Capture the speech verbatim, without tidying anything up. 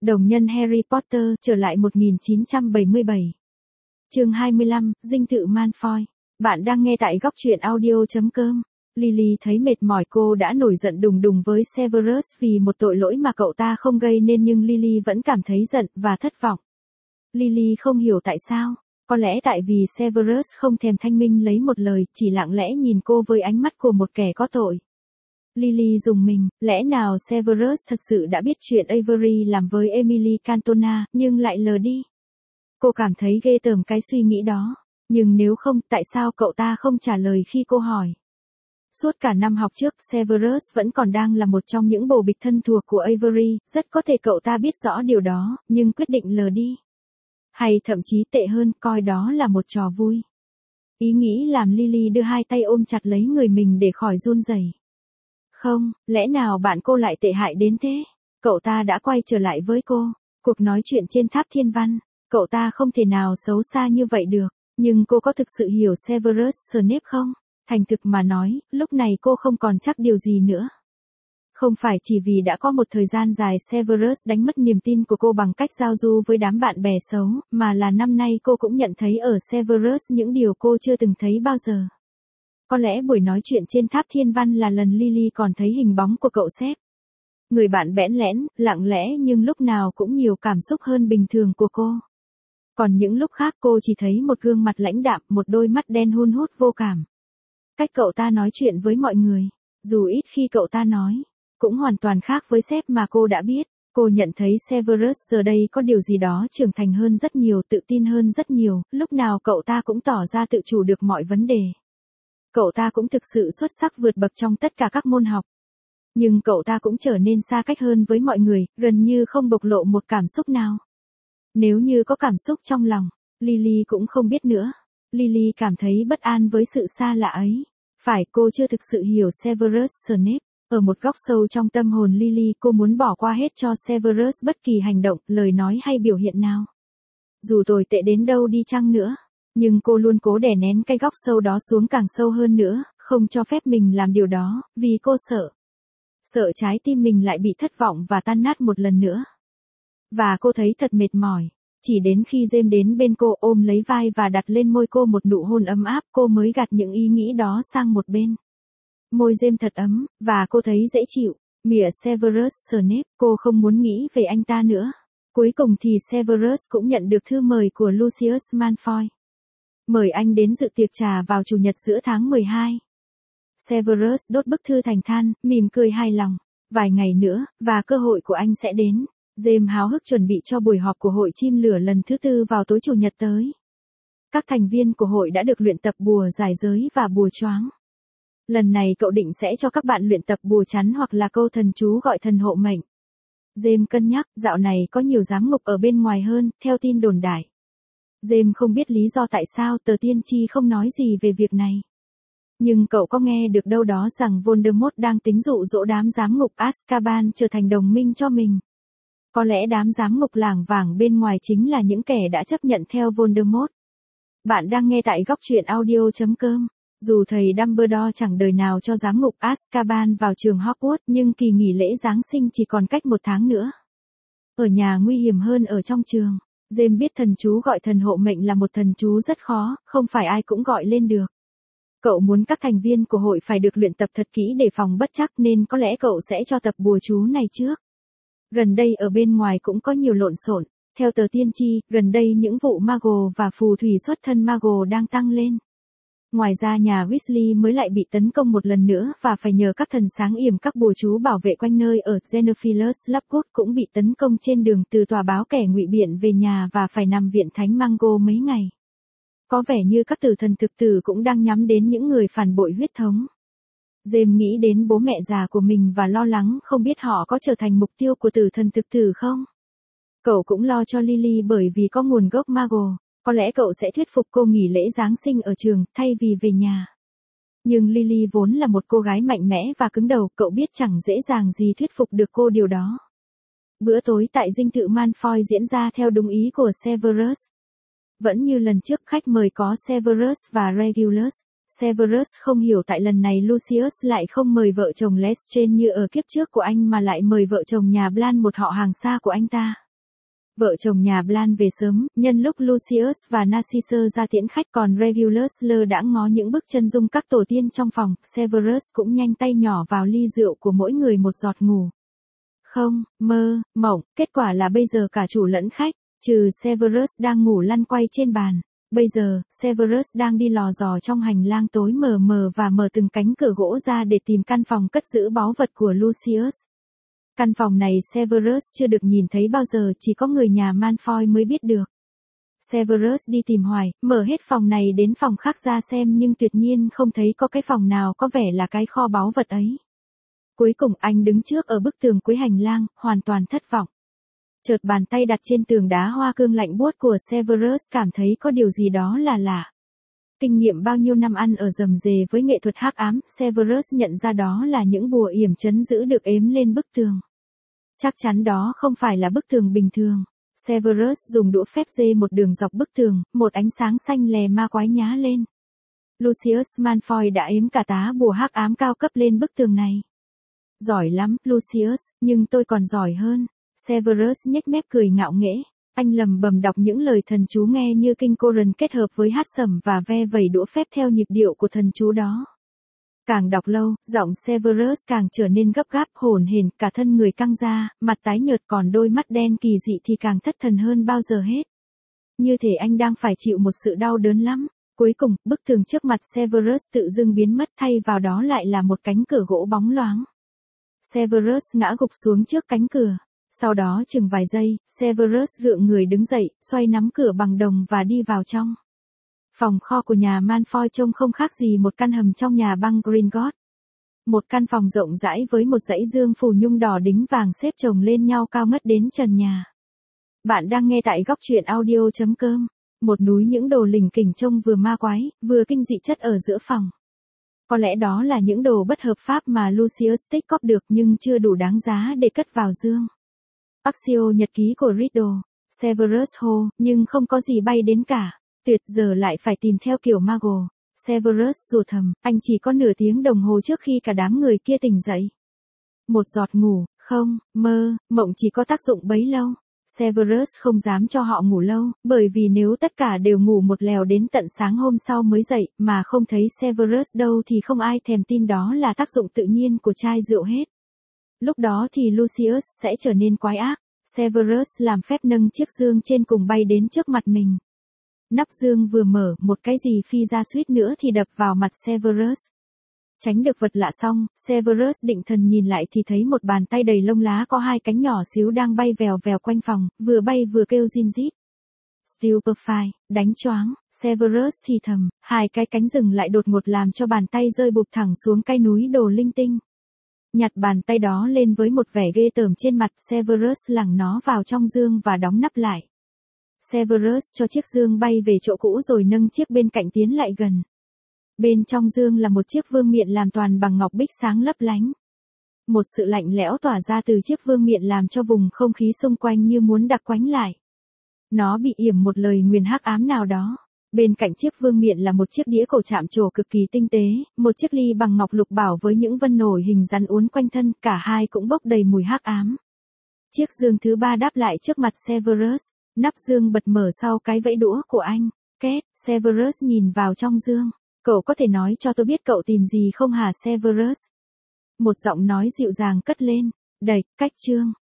Đồng nhân Harry Potter trở lại một nghìn chín trăm bảy mươi bảy. Chương hai mươi lăm, dinh thự Malfoy. Bạn đang nghe tại góc truyện audio chấm com. Lily thấy mệt mỏi, cô đã nổi giận đùng đùng với Severus vì một tội lỗi mà cậu ta không gây nên, nhưng Lily vẫn cảm thấy giận và thất vọng. Lily không hiểu tại sao, có lẽ tại vì Severus không thèm thanh minh lấy một lời, chỉ lặng lẽ nhìn cô với ánh mắt của một kẻ có tội. Lily rùng mình, lẽ nào Severus thật sự đã biết chuyện Avery làm với Emily Cantona, nhưng lại lờ đi. Cô cảm thấy ghê tởm cái suy nghĩ đó, nhưng nếu không, tại sao cậu ta không trả lời khi cô hỏi? Suốt cả năm học trước, Severus vẫn còn đang là một trong những bồ bịch thân thuộc của Avery, rất có thể cậu ta biết rõ điều đó, nhưng quyết định lờ đi. Hay thậm chí tệ hơn, coi đó là một trò vui. Ý nghĩ làm Lily đưa hai tay ôm chặt lấy người mình để khỏi run rẩy. Không, lẽ nào bạn cô lại tệ hại đến thế? Cậu ta đã quay trở lại với cô. Cuộc nói chuyện trên tháp thiên văn, cậu ta không thể nào xấu xa như vậy được. Nhưng cô có thực sự hiểu Severus Snape không? Thành thực mà nói, lúc này cô không còn chắc điều gì nữa. Không phải chỉ vì đã có một thời gian dài Severus đánh mất niềm tin của cô bằng cách giao du với đám bạn bè xấu, mà là năm nay cô cũng nhận thấy ở Severus những điều cô chưa từng thấy bao giờ. Có lẽ buổi nói chuyện trên tháp thiên văn là lần Lily còn thấy hình bóng của cậu sếp. Người bạn bẽn lẽn, lặng lẽ nhưng lúc nào cũng nhiều cảm xúc hơn bình thường của cô. Còn những lúc khác cô chỉ thấy một gương mặt lãnh đạm, một đôi mắt đen hun hút vô cảm. Cách cậu ta nói chuyện với mọi người, dù ít khi cậu ta nói, cũng hoàn toàn khác với sếp mà cô đã biết. Cô nhận thấy Severus giờ đây có điều gì đó trưởng thành hơn rất nhiều, tự tin hơn rất nhiều, lúc nào cậu ta cũng tỏ ra tự chủ được mọi vấn đề. Cậu ta cũng thực sự xuất sắc vượt bậc trong tất cả các môn học. Nhưng cậu ta cũng trở nên xa cách hơn với mọi người, gần như không bộc lộ một cảm xúc nào. Nếu như có cảm xúc trong lòng, Lily cũng không biết nữa. Lily cảm thấy bất an với sự xa lạ ấy. Phải, cô chưa thực sự hiểu Severus Snape. Ở một góc sâu trong tâm hồn Lily, cô muốn bỏ qua hết cho Severus bất kỳ hành động, lời nói hay biểu hiện nào. Dù tồi tệ đến đâu đi chăng nữa, nhưng cô luôn cố đè nén cái góc sâu đó xuống càng sâu hơn nữa, không cho phép mình làm điều đó, vì cô sợ. Sợ trái tim mình lại bị thất vọng và tan nát một lần nữa. Và cô thấy thật mệt mỏi. Chỉ đến khi James đến bên cô, ôm lấy vai và đặt lên môi cô một nụ hôn ấm áp, cô mới gạt những ý nghĩ đó sang một bên. Môi James thật ấm, và cô thấy dễ chịu. Mỉa Severus Snape, cô không muốn nghĩ về anh ta nữa. Cuối cùng thì Severus cũng nhận được thư mời của Lucius Malfoy. Mời anh đến dự tiệc trà vào chủ nhật giữa tháng mười hai. Severus đốt bức thư thành than, mỉm cười hài lòng. Vài ngày nữa, và cơ hội của anh sẽ đến. James háo hức chuẩn bị cho buổi họp của hội chim lửa lần thứ tư vào tối chủ nhật tới. Các thành viên của hội đã được luyện tập bùa giải giới và bùa choáng. Lần này cậu định sẽ cho các bạn luyện tập bùa chắn hoặc là câu thần chú gọi thần hộ mệnh. James cân nhắc, dạo này có nhiều giám ngục ở bên ngoài hơn, theo tin đồn đại. James không biết lý do tại sao tờ tiên tri không nói gì về việc này. Nhưng cậu có nghe được đâu đó rằng Voldemort đang tính dụ dỗ đám giám ngục Azkaban trở thành đồng minh cho mình. Có lẽ đám giám ngục lảng vảng bên ngoài chính là những kẻ đã chấp nhận theo Voldemort. Bạn đang nghe tại góc truyện audio chấm com. Dù thầy Dumbledore chẳng đời nào cho giám ngục Azkaban vào trường Hogwarts, nhưng kỳ nghỉ lễ Giáng sinh chỉ còn cách một tháng nữa. Ở nhà nguy hiểm hơn ở trong trường. James biết thần chú gọi thần hộ mệnh là một thần chú rất khó, không phải ai cũng gọi lên được. Cậu muốn các thành viên của hội phải được luyện tập thật kỹ để phòng bất trắc, nên có lẽ cậu sẽ cho tập bùa chú này trước. Gần đây ở bên ngoài cũng có nhiều lộn xộn. Theo tờ tiên tri, gần đây những vụ Muggle và phù thủy xuất thân Muggle đang tăng lên. Ngoài ra nhà Weasley mới lại bị tấn công một lần nữa và phải nhờ các thần sáng yểm các bùa chú bảo vệ quanh nơi ở. Xenophilus Lovegood cũng bị tấn công trên đường từ tòa báo kẻ ngụy biện về nhà và phải nằm viện thánh Mango mấy ngày. Có vẻ như các tử thần thực tử cũng đang nhắm đến những người phản bội huyết thống. James nghĩ đến bố mẹ già của mình và lo lắng không biết họ có trở thành mục tiêu của tử thần thực tử không. Cậu cũng lo cho Lily bởi vì có nguồn gốc Muggle. Có lẽ cậu sẽ thuyết phục cô nghỉ lễ Giáng sinh ở trường, thay vì về nhà. Nhưng Lily vốn là một cô gái mạnh mẽ và cứng đầu, cậu biết chẳng dễ dàng gì thuyết phục được cô điều đó. Bữa tối tại dinh thự Malfoy diễn ra theo đúng ý của Severus. Vẫn như lần trước, khách mời có Severus và Regulus. Severus không hiểu tại lần này Lucius lại không mời vợ chồng Lestrange như ở kiếp trước của anh mà lại mời vợ chồng nhà Blan, một họ hàng xa của anh ta. Vợ chồng nhà Blan về sớm, nhân lúc Lucius và Narcissus ra tiễn khách còn Regulus lơ đãng ngó những bức chân dung các tổ tiên trong phòng, Severus cũng nhanh tay nhỏ vào ly rượu của mỗi người một giọt ngủ. Không, mơ, mộng, kết quả là bây giờ cả chủ lẫn khách, trừ Severus đang ngủ lăn quay trên bàn. Bây giờ, Severus đang đi lò dò trong hành lang tối mờ mờ và mở từng cánh cửa gỗ ra để tìm căn phòng cất giữ báu vật của Lucius. Căn phòng này Severus chưa được nhìn thấy bao giờ, chỉ có người nhà Malfoy mới biết được. Severus đi tìm hoài, mở hết phòng này đến phòng khác ra xem nhưng tuyệt nhiên không thấy có cái phòng nào có vẻ là cái kho báu vật ấy. Cuối cùng anh đứng trước ở bức tường cuối hành lang, hoàn toàn thất vọng. Chợt bàn tay đặt trên tường đá hoa cương lạnh buốt của Severus cảm thấy có điều gì đó là lạ. Kinh nghiệm bao nhiêu năm ăn ở rầm rề với nghệ thuật hắc ám, Severus nhận ra đó là những bùa yểm trấn giữ được ếm lên bức tường. Chắc chắn đó không phải là bức tường bình thường. Severus dùng đũa phép dê một đường dọc bức tường, một ánh sáng xanh lè ma quái nhá lên. Lucius Malfoy đã ếm cả tá bùa hắc ám cao cấp lên bức tường này. Giỏi lắm, Lucius, nhưng tôi còn giỏi hơn. Severus nhếch mép cười ngạo nghễ. Anh lầm bầm đọc những lời thần chú nghe như kinh Coran kết hợp với hát sẩm và ve vẩy đũa phép theo nhịp điệu của thần chú đó. Càng đọc lâu, giọng Severus càng trở nên gấp gáp, hổn hển, cả thân người căng ra, mặt tái nhợt, còn đôi mắt đen kỳ dị thì càng thất thần hơn bao giờ hết. Như thể anh đang phải chịu một sự đau đớn lắm. Cuối cùng, bức tường trước mặt Severus tự dưng biến mất, thay vào đó lại là một cánh cửa gỗ bóng loáng. Severus ngã gục xuống trước cánh cửa. Sau đó chừng vài giây, Severus gượng người đứng dậy, xoay nắm cửa bằng đồng và đi vào trong. Phòng kho của nhà Malfoy trông không khác gì một căn hầm trong nhà băng Gringotts. Một căn phòng rộng rãi với một dãy dương phủ nhung đỏ đính vàng xếp chồng lên nhau cao ngất đến trần nhà. Bạn đang nghe tại góc truyện audio chấm com. Một núi những đồ lỉnh kỉnh trông vừa ma quái, vừa kinh dị chất ở giữa phòng. Có lẽ đó là những đồ bất hợp pháp mà Lucius tích cóp được nhưng chưa đủ đáng giá để cất vào dương. Accio nhật ký của Riddle. Severus hô, nhưng không có gì bay đến cả. Tuyệt, giờ lại phải tìm theo kiểu Mago. Severus rủa thầm, anh chỉ có nửa tiếng đồng hồ trước khi cả đám người kia tỉnh dậy. Một giọt ngủ, không, mơ, mộng chỉ có tác dụng bấy lâu. Severus không dám cho họ ngủ lâu, bởi vì nếu tất cả đều ngủ một lèo đến tận sáng hôm sau mới dậy, mà không thấy Severus đâu thì không ai thèm tin đó là tác dụng tự nhiên của chai rượu hết. Lúc đó thì Lucius sẽ trở nên quái ác. Severus làm phép nâng chiếc dương trên cùng bay đến trước mặt mình. Nắp dương vừa mở, một cái gì phi ra suýt nữa thì đập vào mặt Severus. Tránh được vật lạ xong, Severus định thần nhìn lại thì thấy một bàn tay đầy lông lá có hai cánh nhỏ xíu đang bay vèo vèo quanh phòng, vừa bay vừa kêu rin rít. Stupefy, đánh choáng, Severus thì thầm, hai cái cánh dừng lại đột ngột làm cho bàn tay rơi bụp thẳng xuống cái núi đồ linh tinh. Nhặt bàn tay đó lên với một vẻ ghê tởm trên mặt, Severus lẳng nó vào trong dương và đóng nắp lại. Severus cho chiếc dương bay về chỗ cũ rồi nâng chiếc bên cạnh tiến lại gần. Bên trong dương là một chiếc vương miện làm toàn bằng ngọc bích sáng lấp lánh. Một sự lạnh lẽo tỏa ra từ chiếc vương miện làm cho vùng không khí xung quanh như muốn đặc quánh lại. Nó bị yểm một lời nguyền hắc ám nào đó. Bên cạnh chiếc vương miện là một chiếc đĩa cổ chạm trổ cực kỳ tinh tế, một chiếc ly bằng ngọc lục bảo với những vân nổi hình rắn uốn quanh thân, cả hai cũng bốc đầy mùi hắc ám. Chiếc dương thứ ba đáp lại trước mặt Severus, nắp dương bật mở sau cái vẫy đũa của anh. Két, Severus nhìn vào trong dương. Cậu có thể nói cho tôi biết cậu tìm gì không hả Severus? Một giọng nói dịu dàng cất lên. Đẩy, cách chương.